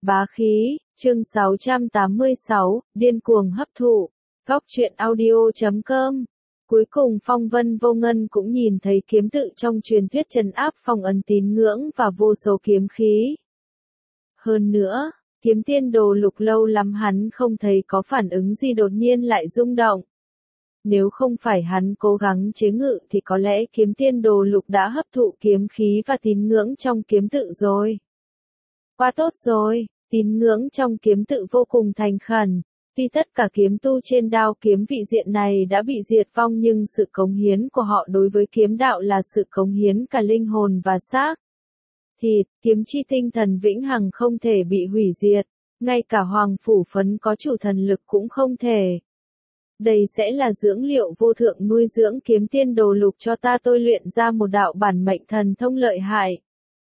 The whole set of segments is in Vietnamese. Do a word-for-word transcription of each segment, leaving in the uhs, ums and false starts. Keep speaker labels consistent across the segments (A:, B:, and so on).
A: Bá khí, chương sáu trăm tám mươi sáu, điên cuồng hấp thụ. Góc truyện audio chấm com. Cuối cùng Phong Vân Vô Ngân cũng nhìn thấy kiếm tự trong truyền thuyết trấn áp phong ấn tín ngưỡng và vô số kiếm khí. Hơn nữa, kiếm tiên đồ lục lâu lắm hắn không thấy có phản ứng gì đột nhiên lại rung động. Nếu không phải hắn cố gắng chế ngự thì có lẽ kiếm tiên đồ lục đã hấp thụ kiếm khí và tín ngưỡng trong kiếm tự rồi. Quá tốt rồi, tín ngưỡng trong kiếm tự vô cùng thành khẩn. Tuy tất cả kiếm tu trên đao kiếm vị diện này đã bị diệt vong nhưng sự cống hiến của họ đối với kiếm đạo là sự cống hiến cả linh hồn và xác thịt, kiếm chi tinh thần vĩnh hằng không thể bị hủy diệt, ngay cả hoàng phủ phấn có chủ thần lực cũng không thể. Đây sẽ là dưỡng liệu vô thượng nuôi dưỡng kiếm tiên đồ lục cho ta tôi luyện ra một đạo bản mệnh thần thông lợi hại.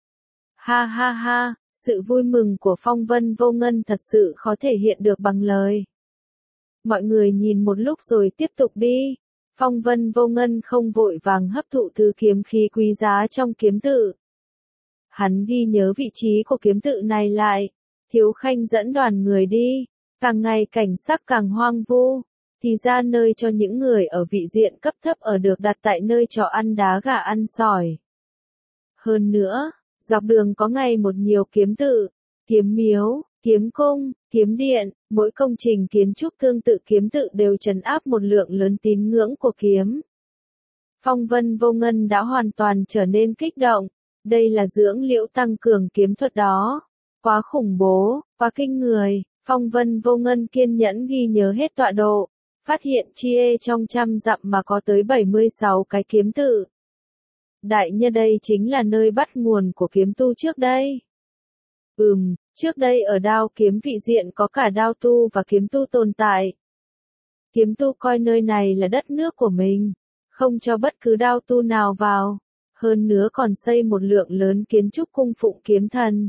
A: Ha ha ha, sự vui mừng của Phong Vân Vô Ngân thật sự khó thể hiện được bằng lời. Mọi người nhìn một lúc rồi tiếp tục đi. Phong Vân Vô Ngân không vội vàng hấp thụ thứ kiếm khí quý giá trong kiếm tự. Hắn ghi nhớ vị trí của kiếm tự này lại. Thiếu Khanh dẫn đoàn người đi. Càng ngày cảnh sắc càng hoang vu. Thì ra nơi cho những người ở vị diện cấp thấp ở được đặt tại nơi trọ ăn đá gà ăn sỏi. Hơn nữa, dọc đường có ngày một nhiều kiếm tự, kiếm miếu, kiếm cung, kiếm điện, mỗi công trình kiến trúc tương tự kiếm tự đều trấn áp một lượng lớn tín ngưỡng của kiếm. Phong Vân Vô Ngân đã hoàn toàn trở nên kích động, đây là dưỡng liễu tăng cường kiếm thuật đó. Quá khủng bố, quá kinh người, Phong Vân Vô Ngân kiên nhẫn ghi nhớ hết tọa độ, phát hiện chi ê trong trăm dặm mà có tới bảy mươi sáu cái kiếm tự. Đại nhân đây chính là nơi bắt nguồn của kiếm tu trước đây. Ừm, trước đây ở đao kiếm vị diện có cả đao tu và kiếm tu tồn tại. Kiếm tu coi nơi này là đất nước của mình, không cho bất cứ đao tu nào vào, hơn nữa còn xây một lượng lớn kiến trúc cung phụng kiếm thần.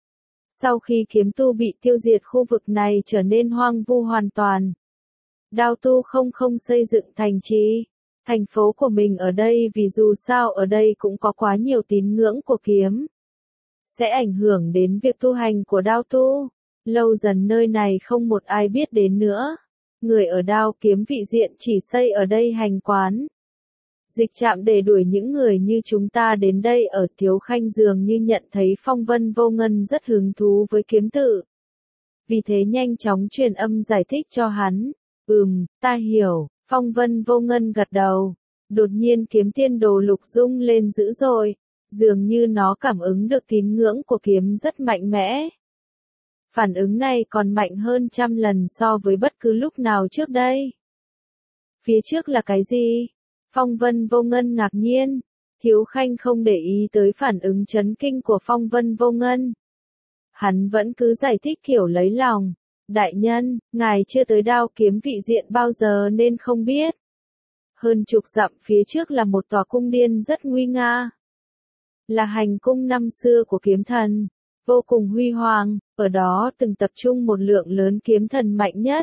A: Sau khi kiếm tu bị tiêu diệt khu vực này trở nên hoang vu hoàn toàn. Đao tu không không xây dựng thành trì, thành phố của mình ở đây vì dù sao ở đây cũng có quá nhiều tín ngưỡng của kiếm. Sẽ ảnh hưởng đến việc tu hành của đao tu. Lâu dần nơi này không một ai biết đến nữa. Người ở đao kiếm vị diện chỉ xây ở đây hành quán. Dịch trạm để đuổi những người như chúng ta đến đây ở. Thiếu Khanh dường như nhận thấy Phong Vân Vô Ngân rất hứng thú với kiếm tự. Vì thế nhanh chóng truyền âm giải thích cho hắn. Ừm, ta hiểu, Phong Vân Vô Ngân gật đầu. Đột nhiên kiếm tiên đồ lục rung lên dữ dội. Dường như nó cảm ứng được tín ngưỡng của kiếm rất mạnh mẽ. Phản ứng này còn mạnh hơn trăm lần so với bất cứ lúc nào trước đây. Phía trước là cái gì? Phong Vân Vô Ngân ngạc nhiên. Thiếu Khanh không để ý tới phản ứng chấn kinh của Phong Vân Vô Ngân. Hắn vẫn cứ giải thích kiểu lấy lòng. Đại nhân, ngài chưa tới đao kiếm vị diện bao giờ nên không biết. Hơn chục dặm phía trước là một tòa cung điện rất nguy nga. Là hành cung năm xưa của kiếm thần, vô cùng huy hoàng, ở đó từng tập trung một lượng lớn kiếm thần mạnh nhất.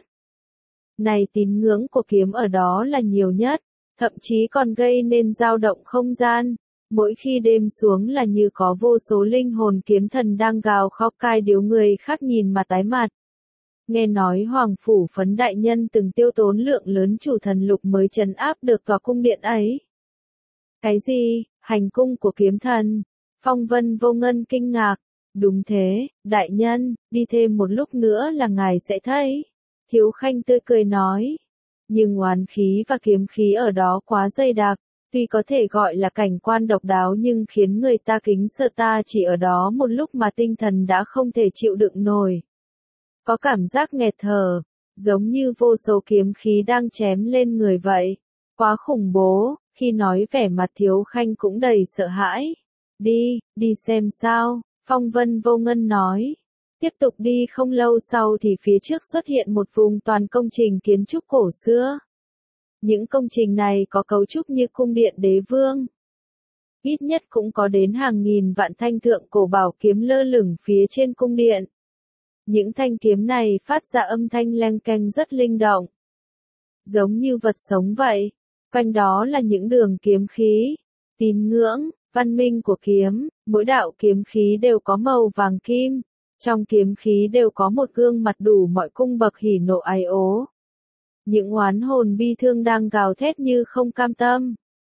A: Này tín ngưỡng của kiếm ở đó là nhiều nhất, thậm chí còn gây nên dao động không gian. Mỗi khi đêm xuống là như có vô số linh hồn kiếm thần đang gào khóc cai điếu người khác nhìn mà tái mặt. Nghe nói Hoàng Phủ Phấn đại nhân từng tiêu tốn lượng lớn chủ thần lục mới trấn áp được tòa cung điện ấy. Cái gì? Hành cung của kiếm thần? Phong Vân Vô Ngân kinh ngạc. Đúng thế, đại nhân, đi thêm một lúc nữa là ngài sẽ thấy. Thiếu Khanh tươi cười nói. Nhưng oán khí và kiếm khí ở đó quá dày đặc, tuy có thể gọi là cảnh quan độc đáo nhưng khiến người ta kính sợ. Ta chỉ ở đó một lúc mà tinh thần đã không thể chịu đựng nổi. Có cảm giác nghẹt thở, giống như vô số kiếm khí đang chém lên người vậy. Quá khủng bố, khi nói vẻ mặt Thiếu Khanh cũng đầy sợ hãi. Đi, đi xem sao, Phong Vân Vô Ngân nói. Tiếp tục đi không lâu sau thì phía trước xuất hiện một vùng toàn công trình kiến trúc cổ xưa. Những công trình này có cấu trúc như cung điện đế vương. Ít nhất cũng có đến hàng nghìn vạn thanh thượng cổ bảo kiếm lơ lửng phía trên cung điện. Những thanh kiếm này phát ra âm thanh leng keng rất linh động. Giống như vật sống vậy. Quanh đó là những đường kiếm khí, tín ngưỡng, văn minh của kiếm, mỗi đạo kiếm khí đều có màu vàng kim, Trong kiếm khí đều có một gương mặt đủ mọi cung bậc hỉ nộ ái ố. Những oán hồn bi thương đang gào thét như không cam tâm.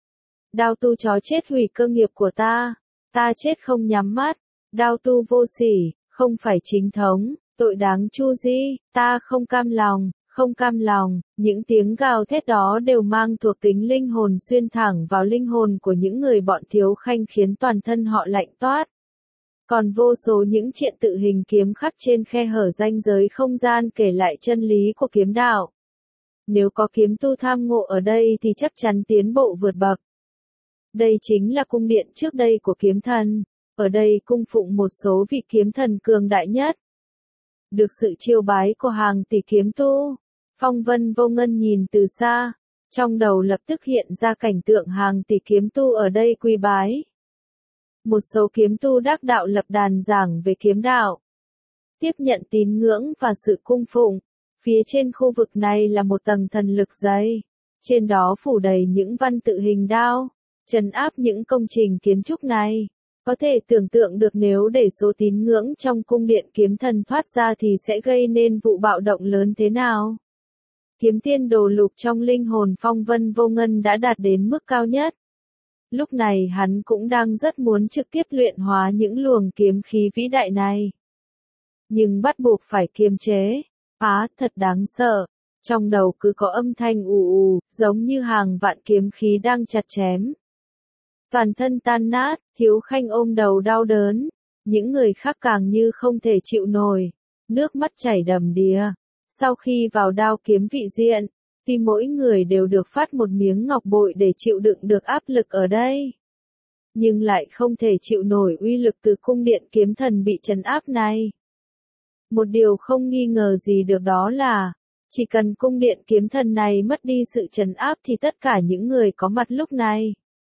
A: Đao tu chó chết hủy cơ nghiệp của ta, ta chết không nhắm mắt. Đao tu vô sỉ, không phải chính thống, tội đáng chu di, ta không cam lòng, không cam lòng. Những tiếng gào thét đó đều mang thuộc tính linh hồn xuyên thẳng vào linh hồn của những người bọn Thiếu Khanh khiến toàn thân họ lạnh toát. Còn vô số những triện tự hình kiếm khắc trên khe hở ranh giới không gian kể lại chân lý của kiếm đạo. Nếu có kiếm tu tham ngộ ở đây thì chắc chắn tiến bộ vượt bậc. Đây chính là cung điện trước đây của kiếm thần. Ở đây cung phụng một số vị kiếm thần cường đại nhất. Được sự chiêu bái của hàng tỷ kiếm tu, Phong Vân Vô Ngân nhìn từ xa, trong đầu lập tức hiện ra cảnh tượng hàng tỷ kiếm tu ở đây quy bái. Một số kiếm tu đắc đạo lập đàn giảng về kiếm đạo, tiếp nhận tín ngưỡng và sự cung phụng. Phía trên khu vực này là một tầng thần lực dày, trên đó phủ đầy những văn tự hình đao, trấn áp những công trình kiến trúc này. Có thể tưởng tượng được nếu để số tín ngưỡng trong cung điện kiếm thần thoát ra thì sẽ gây nên vụ bạo động lớn thế nào. Kiếm tiên đồ lục trong linh hồn Phong Vân Vô Ngân đã đạt đến mức cao nhất. Lúc này hắn cũng đang rất muốn trực tiếp luyện hóa những luồng kiếm khí vĩ đại này. Nhưng bắt buộc phải kiềm chế. Á, thật đáng sợ. Trong đầu cứ có âm thanh ù ù, giống như hàng vạn kiếm khí đang chặt chém. Toàn thân tan nát, Thiếu Khanh ôm đầu đau đớn. Những người khác càng như không thể chịu nổi. Nước mắt chảy đầm đìa. Sau khi vào đao kiếm vị diện, thì mỗi người đều được phát một miếng ngọc bội để chịu đựng được áp lực ở đây. Nhưng lại không thể chịu nổi uy lực từ cung điện kiếm thần bị trấn áp này. Một điều không nghi ngờ gì được đó là, chỉ cần cung điện kiếm thần này mất đi sự trấn áp thì tất cả những người có mặt lúc này,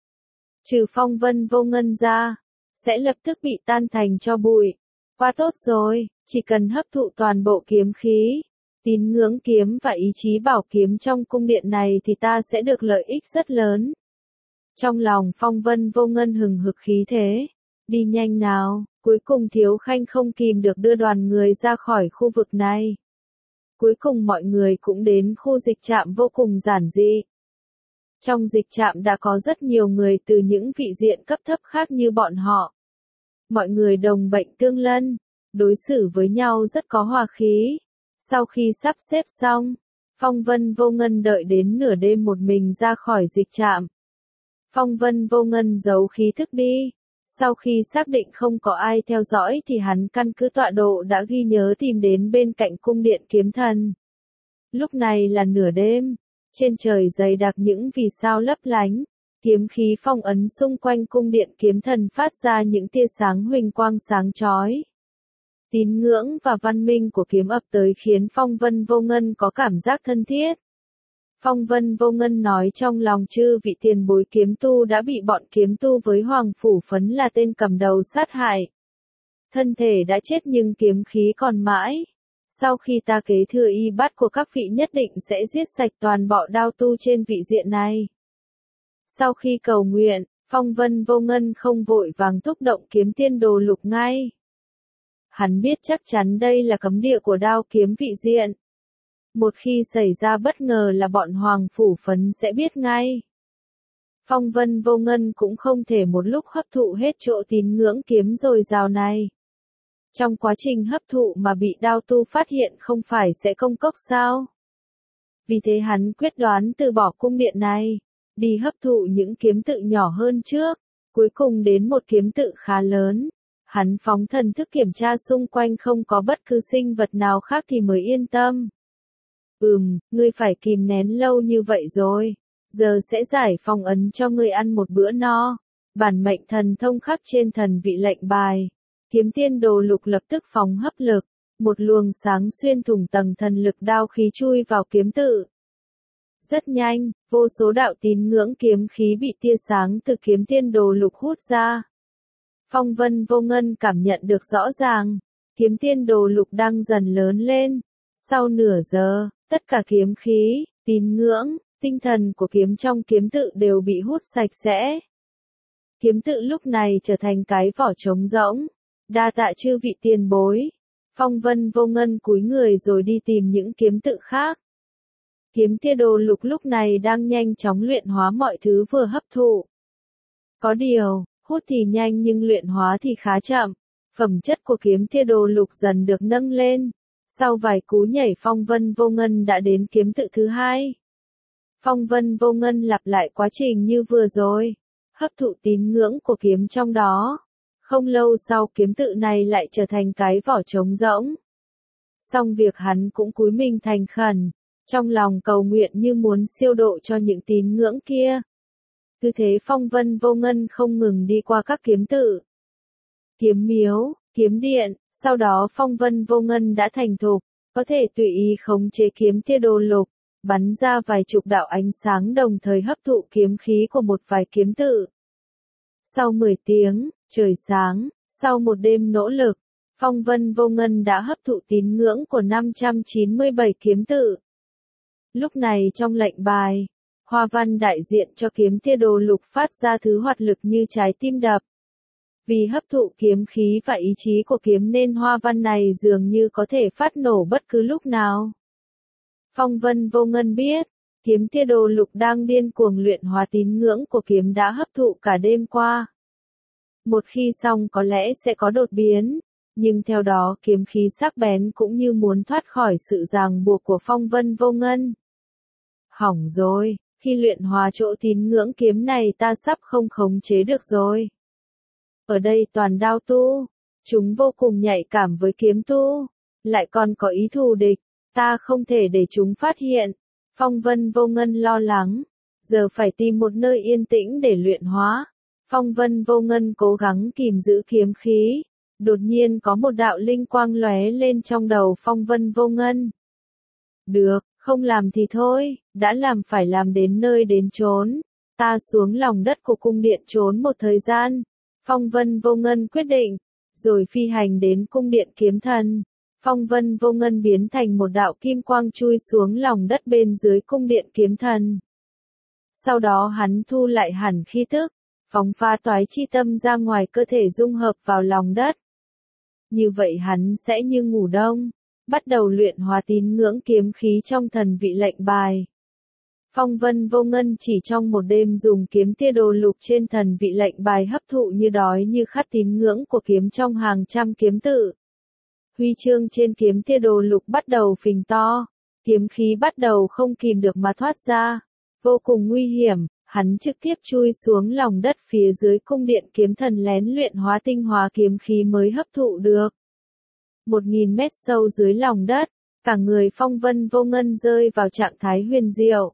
A: trừ Phong Vân Vô Ngân ra, sẽ lập tức bị tan thành tro bụi. Quá tốt rồi, chỉ cần hấp thụ toàn bộ kiếm khí, tín ngưỡng kiếm và ý chí bảo kiếm trong cung điện này thì ta sẽ được lợi ích rất lớn. Trong lòng Phong Vân Vô Ngân hừng hực khí thế. Đi nhanh nào, cuối cùng Thiếu Khanh không kìm được đưa đoàn người ra khỏi khu vực này. Cuối cùng mọi người cũng đến khu dịch trạm vô cùng giản dị. Trong dịch trạm đã có rất nhiều người từ những vị diện cấp thấp khác như bọn họ. Mọi người đồng bệnh tương lân, đối xử với nhau rất có hòa khí. Sau khi sắp xếp xong, Phong Vân Vô Ngân đợi đến nửa đêm một mình ra khỏi dịch trạm. Phong Vân Vô Ngân giấu khí thức đi. Sau khi xác định không có ai theo dõi thì hắn căn cứ tọa độ đã ghi nhớ tìm đến bên cạnh cung điện kiếm thần. Lúc này là nửa đêm, trên trời dày đặc những vì sao lấp lánh, kiếm khí phong ấn xung quanh cung điện kiếm thần phát ra những tia sáng huỳnh quang sáng chói. Tín ngưỡng và văn minh của kiếm ập tới khiến Phong Vân Vô Ngân có cảm giác thân thiết. Phong Vân Vô Ngân nói trong lòng chư vị tiền bối kiếm tu đã bị bọn kiếm tu với Hoàng Phủ Phấn là tên cầm đầu sát hại. Thân thể đã chết nhưng kiếm khí còn mãi. Sau khi ta kế thừa y bát của các vị nhất định sẽ giết sạch toàn bộ đao tu trên vị diện này. Sau khi cầu nguyện, Phong Vân Vô Ngân không vội vàng thúc động kiếm tiên đồ lục ngay. Hắn biết chắc chắn đây là cấm địa của đao kiếm vị diện. Một khi xảy ra bất ngờ là bọn Hoàng Phủ Phấn sẽ biết ngay. Phong Vân Vô Ngân cũng không thể một lúc hấp thụ hết chỗ tín ngưỡng kiếm dồi dào này. Trong quá trình hấp thụ mà bị đao tu phát hiện không phải sẽ công cốc sao? Vì thế hắn quyết đoán từ bỏ cung điện này, đi hấp thụ những kiếm tự nhỏ hơn trước, cuối cùng đến một kiếm tự khá lớn. Hắn phóng thần thức kiểm tra xung quanh không có bất cứ sinh vật nào khác thì mới yên tâm. Ừm, ngươi phải kìm nén lâu như vậy rồi. Giờ sẽ giải phong ấn cho ngươi ăn một bữa no. Bản mệnh thần thông khắc trên thần vị lệnh bài. Kiếm tiên đồ lục lập tức phóng hấp lực. Một luồng sáng xuyên thủng tầng thần lực đao khí chui vào kiếm tự. Rất nhanh, vô số đạo tín ngưỡng kiếm khí bị tia sáng từ kiếm tiên đồ lục hút ra. Phong Vân Vô Ngân cảm nhận được rõ ràng. Kiếm tiên đồ lục đang dần lớn lên. Sau nửa giờ, tất cả kiếm khí, tín ngưỡng, tinh thần của kiếm trong kiếm tự đều bị hút sạch sẽ. Kiếm tự lúc này trở thành cái vỏ trống rỗng. Đa tạ chư vị tiền bối, Phong Vân Vô Ngân cúi người rồi đi tìm những kiếm tự khác. Kiếm tia đồ lục lúc này đang nhanh chóng luyện hóa mọi thứ vừa hấp thụ. Có điều, hút thì nhanh nhưng luyện hóa thì khá chậm. Phẩm chất của kiếm tia đồ lục dần được nâng lên. Sau vài cú nhảy Phong Vân Vô Ngân đã đến kiếm tự thứ hai. Phong Vân Vô Ngân lặp lại quá trình như vừa rồi, hấp thụ tín ngưỡng của kiếm trong đó. Không lâu sau kiếm tự này lại trở thành cái vỏ trống rỗng. Xong việc hắn cũng cúi mình thành khẩn, trong lòng cầu nguyện như muốn siêu độ cho những tín ngưỡng kia. Cứ thế Phong Vân Vô Ngân không ngừng đi qua các kiếm tự, kiếm miếu, kiếm điện, sau đó Phong Vân Vô Ngân đã thành thục, có thể tùy ý khống chế kiếm tia đồ lục, bắn ra vài chục đạo ánh sáng đồng thời hấp thụ kiếm khí của một vài kiếm tự. Sau mười tiếng, trời sáng, sau một đêm nỗ lực, Phong Vân Vô Ngân đã hấp thụ tín ngưỡng của năm trăm chín mươi bảy kiếm tự. Lúc này trong lệnh bài, hoa văn đại diện cho kiếm tia đồ lục phát ra thứ hoạt lực như trái tim đập. Vì hấp thụ kiếm khí và ý chí của kiếm nên hoa văn này dường như có thể phát nổ bất cứ lúc nào. Phong Vân Vô Ngân biết, kiếm tia đồ lục đang điên cuồng luyện hóa tín ngưỡng của kiếm đã hấp thụ cả đêm qua. Một khi xong có lẽ sẽ có đột biến, nhưng theo đó kiếm khí sắc bén cũng như muốn thoát khỏi sự ràng buộc của Phong Vân Vô Ngân. Hỏng rồi, khi luyện hóa chỗ tín ngưỡng kiếm này ta sắp không khống chế được rồi. Ở đây toàn đao tu, chúng vô cùng nhạy cảm với kiếm tu, lại còn có ý thù địch, ta không thể để chúng phát hiện. Phong Vân Vô Ngân lo lắng, giờ phải tìm một nơi yên tĩnh để luyện hóa. Phong Vân Vô Ngân cố gắng kìm giữ kiếm khí, đột nhiên có một đạo linh quang lóe lên trong đầu Phong Vân Vô Ngân. Được, không làm thì thôi, đã làm phải làm đến nơi đến chốn. Ta xuống lòng đất của cung điện trốn một thời gian. Phong Vân Vô Ngân quyết định, rồi phi hành đến cung điện kiếm thần. Phong Vân Vô Ngân biến thành một đạo kim quang chui xuống lòng đất bên dưới cung điện kiếm thần. Sau đó hắn thu lại hẳn khí tức, phóng phá toái chi tâm ra ngoài cơ thể dung hợp vào lòng đất. Như vậy hắn sẽ như ngủ đông, bắt đầu luyện hóa tín ngưỡng kiếm khí trong thần vị lệnh bài. Phong Vân Vô Ngân chỉ trong một đêm dùng kiếm tia đồ lục trên thần vị lệnh bài hấp thụ như đói như khát tín ngưỡng của kiếm trong hàng trăm kiếm tự. Huy chương trên kiếm tia đồ lục bắt đầu phình to, kiếm khí bắt đầu không kìm được mà thoát ra, vô cùng nguy hiểm, hắn trực tiếp chui xuống lòng đất phía dưới cung điện kiếm thần lén luyện hóa tinh hóa kiếm khí mới hấp thụ được. Một nghìn mét sâu dưới lòng đất, cả người Phong Vân Vô Ngân rơi vào trạng thái huyền diệu.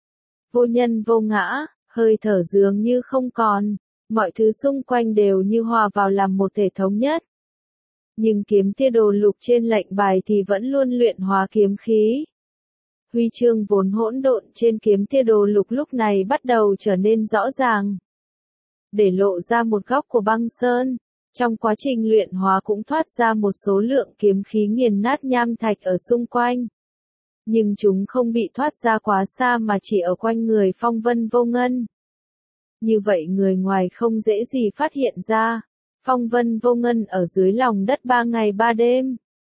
A: Vô nhân vô ngã, hơi thở dường như không còn, mọi thứ xung quanh đều như hòa vào làm một thể thống nhất. Nhưng kiếm tia đồ lục trên lệnh bài thì vẫn luôn luyện hóa kiếm khí. Huy chương vốn hỗn độn trên kiếm tia đồ lục lúc này bắt đầu trở nên rõ ràng. Để lộ ra một góc của băng sơn, trong quá trình luyện hóa cũng thoát ra một số lượng kiếm khí nghiền nát nham thạch ở xung quanh. Nhưng chúng không bị thoát ra quá xa mà chỉ ở quanh người Phong Vân Vô Ngân. Như vậy người ngoài không dễ gì phát hiện ra. Phong Vân Vô Ngân ở dưới lòng đất ba ngày ba đêm.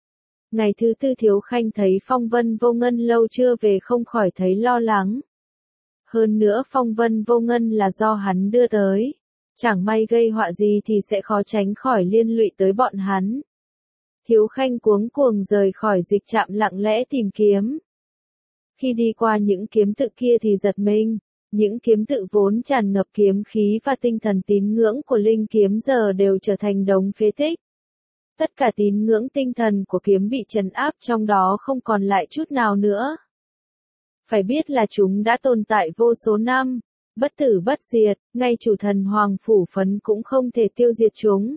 A: Ngày thứ tư Thiếu Khanh thấy Phong Vân Vô Ngân lâu chưa về không khỏi thấy lo lắng. Hơn nữa Phong Vân Vô Ngân là do hắn đưa tới. Chẳng may gây họa gì thì sẽ khó tránh khỏi liên lụy tới bọn hắn. Thiếu Khanh cuống cuồng rời khỏi dịch trạm lặng lẽ tìm kiếm. Khi đi qua những kiếm tự kia thì giật mình. Những kiếm tự vốn tràn ngập kiếm khí và tinh thần tín ngưỡng của linh kiếm giờ đều trở thành đống phế tích. Tất cả tín ngưỡng tinh thần của kiếm bị trấn áp trong đó không còn lại chút nào nữa. Phải biết là chúng đã tồn tại vô số năm, bất tử bất diệt, ngay chủ thần Hoàng Phủ Phấn cũng không thể tiêu diệt chúng.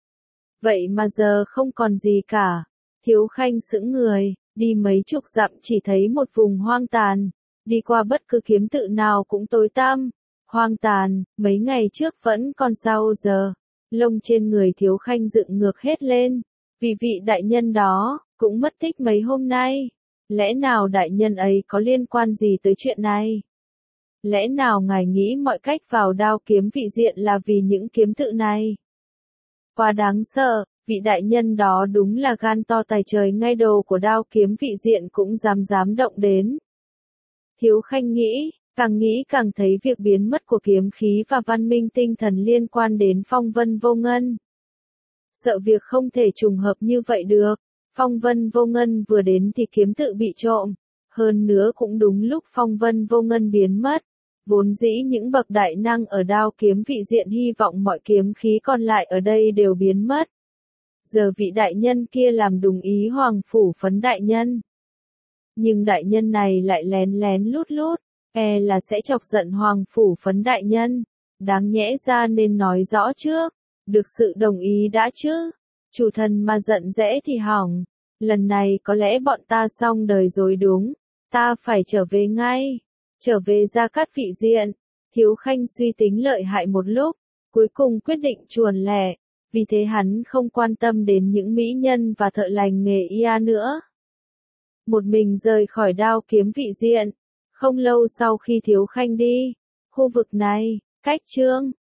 A: Vậy mà giờ không còn gì cả. Thiếu Khanh sững người, đi mấy chục dặm chỉ thấy một vùng hoang tàn. Đi qua bất cứ kiếm tự nào cũng tối tăm, hoang tàn, mấy ngày trước vẫn còn sao giờ. Lông trên người Thiếu Khanh dựng ngược hết lên, vì vị đại nhân đó, cũng mất tích mấy hôm nay. Lẽ nào đại nhân ấy có liên quan gì tới chuyện này? Lẽ nào ngài nghĩ mọi cách vào đao kiếm vị diện là vì những kiếm tự này? Quá đáng sợ, vị đại nhân đó đúng là gan to tài trời, ngay đầu của Đao Kiếm Vị Diện cũng dám dám động đến. Thiếu Khanh nghĩ, càng nghĩ càng thấy việc biến mất của kiếm khí và văn minh tinh thần liên quan đến Phong Vân Vô Ngân. Sợ việc không thể trùng hợp như vậy được, Phong Vân Vô Ngân vừa đến thì kiếm tự bị trộm, hơn nữa cũng đúng lúc Phong Vân Vô Ngân biến mất. Vốn dĩ những bậc đại năng ở Đao Kiếm Vị Diện hy vọng mọi kiếm khí còn lại ở đây đều biến mất. Giờ vị đại nhân kia làm đúng ý Hoàng Phủ Phấn đại nhân. Nhưng đại nhân này lại lén lén lút lút, e là sẽ chọc giận Hoàng Phủ Phấn đại nhân. Đáng nhẽ ra nên nói rõ trước, được sự đồng ý đã chứ. Chủ thần mà giận dễ thì hỏng, lần này có lẽ bọn ta xong đời rồi đúng, ta phải trở về ngay, trở về Gia Cát Vị Diện. Thiếu Khanh suy tính lợi hại một lúc, cuối cùng quyết định chuồn lẻ, vì thế hắn không quan tâm đến những mỹ nhân và thợ lành nghề ia nữa. Một mình rời khỏi Đao Kiếm Vị Diện, không lâu sau khi Thiếu Khanh đi, khu vực này, cách Trương